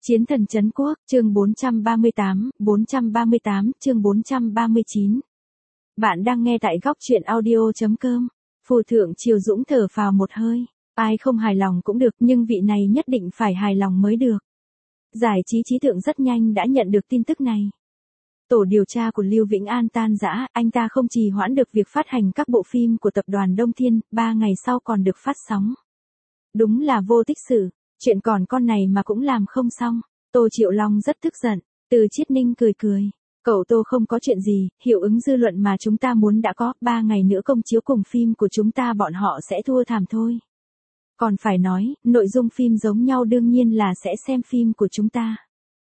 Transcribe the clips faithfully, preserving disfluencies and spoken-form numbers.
Chiến thần trấn quốc, chương bốn trăm ba mươi tám, bốn trăm ba mươi tám, chương bốn trăm ba mươi chín. Bạn đang nghe tại góc truyện audio chấm com. Phù thượng Triều Dũng thở phào một hơi. Ai không hài lòng cũng được, nhưng vị này nhất định phải hài lòng mới được. Giải trí trí thượng rất nhanh đã nhận được tin tức này. Tổ điều tra của Lưu Vĩnh An tan rã, anh ta không trì hoãn được việc phát hành các bộ phim của tập đoàn Đông Thiên, ba ngày sau còn được phát sóng. Đúng là vô tích sự, chuyện còn con này mà cũng làm không xong. Tô Triệu Long rất tức giận, Từ Chiết Ninh cười cười. Cậu Tô không có chuyện gì, hiệu ứng dư luận mà chúng ta muốn đã có, ba ngày nữa công chiếu cùng phim của chúng ta bọn họ sẽ thua thảm thôi. Còn phải nói, nội dung phim giống nhau đương nhiên là sẽ xem phim của chúng ta.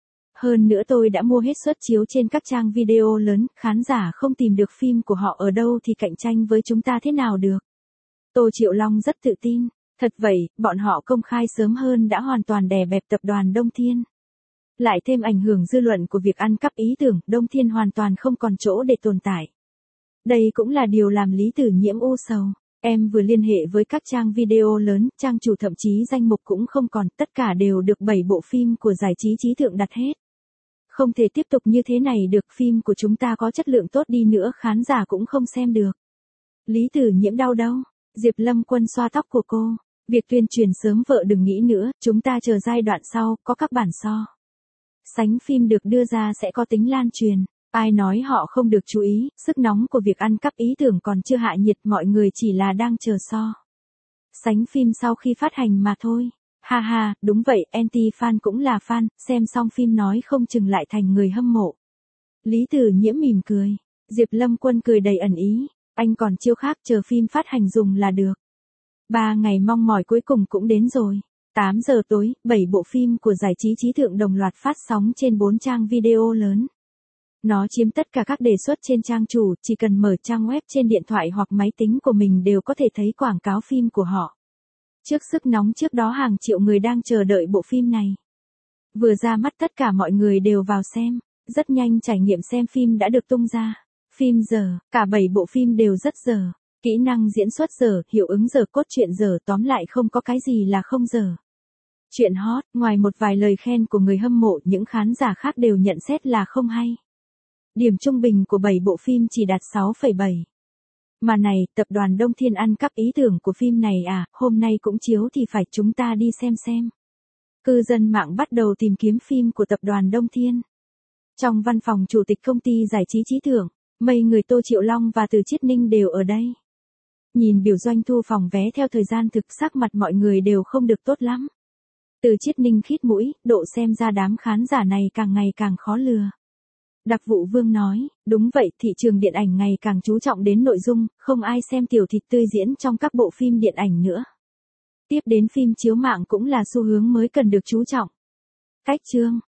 Hơn nữa tôi đã mua hết suất chiếu trên các trang video lớn, khán giả không tìm được phim của họ ở đâu thì cạnh tranh với chúng ta thế nào được. Tô Triệu Long rất tự tin, thật vậy, bọn họ công khai sớm hơn đã hoàn toàn đè bẹp tập đoàn Đông Thiên. Lại thêm ảnh hưởng dư luận của việc ăn cắp ý tưởng, Đông Thiên hoàn toàn không còn chỗ để tồn tại. Đây cũng là điều làm Lý Tử Nhiễm u sầu. Em vừa liên hệ với các trang video lớn, trang chủ thậm chí danh mục cũng không còn, tất cả đều được bảy bộ phim của giải trí trí thượng đặt hết. Không thể tiếp tục như thế này được, phim của chúng ta có chất lượng tốt đi nữa khán giả cũng không xem được. Lý Tử Nhiễm đau đâu? Diệp Lâm Quân xoa tóc của cô. Việc tuyên truyền sớm vợ đừng nghĩ nữa, chúng ta chờ giai đoạn sau, có các bản so sánh phim được đưa ra sẽ có tính lan truyền. Ai nói họ không được chú ý, sức nóng của việc ăn cắp ý tưởng còn chưa hạ nhiệt, mọi người chỉ là đang chờ so sánh phim sau khi phát hành mà thôi. Ha ha, đúng vậy, anti-fan cũng là fan, xem xong phim nói không chừng lại thành người hâm mộ. Lý Tử Nhiễm mỉm cười. Diệp Lâm Quân cười đầy ẩn ý. Anh còn chiêu khác, chờ phim phát hành dùng là được. Ba ngày mong mỏi cuối cùng cũng đến rồi. tám giờ tối, bảy bộ phim của giải trí trí thượng đồng loạt phát sóng trên bốn trang video lớn. Nó chiếm tất cả các đề xuất trên trang chủ, chỉ cần mở trang web trên điện thoại hoặc máy tính của mình đều có thể thấy quảng cáo phim của họ. Trước sức nóng trước đó hàng triệu người đang chờ đợi bộ phim này. Vừa ra mắt tất cả mọi người đều vào xem, rất nhanh trải nghiệm xem phim đã được tung ra. Phim dở, cả bảy bộ phim đều rất dở. Kỹ năng diễn xuất dở, hiệu ứng dở, cốt truyện dở, tóm lại không có cái gì là không dở. Chuyện hot, ngoài một vài lời khen của người hâm mộ, những khán giả khác đều nhận xét là không hay. Điểm trung bình của bảy bộ phim chỉ đạt sáu phẩy bảy. Mà này, tập đoàn Đông Thiên ăn cắp ý tưởng của phim này à, hôm nay cũng chiếu thì phải chúng ta đi xem xem. Cư dân mạng bắt đầu tìm kiếm phim của tập đoàn Đông Thiên. Trong văn phòng chủ tịch công ty giải trí trí thượng, mấy người Tô Triệu Long và Từ Chiết Ninh đều ở đây. Nhìn biểu doanh thu phòng vé theo thời gian thực, sắc mặt mọi người đều không được tốt lắm. Từ Chiết Ninh khít mũi, độ xem ra đám khán giả này càng ngày càng khó lừa. Đặc vụ Vương nói, đúng vậy, thị trường điện ảnh ngày càng chú trọng đến nội dung, không ai xem tiểu thịt tươi diễn trong các bộ phim điện ảnh nữa. Tiếp đến phim chiếu mạng cũng là xu hướng mới cần được chú trọng. Cách chương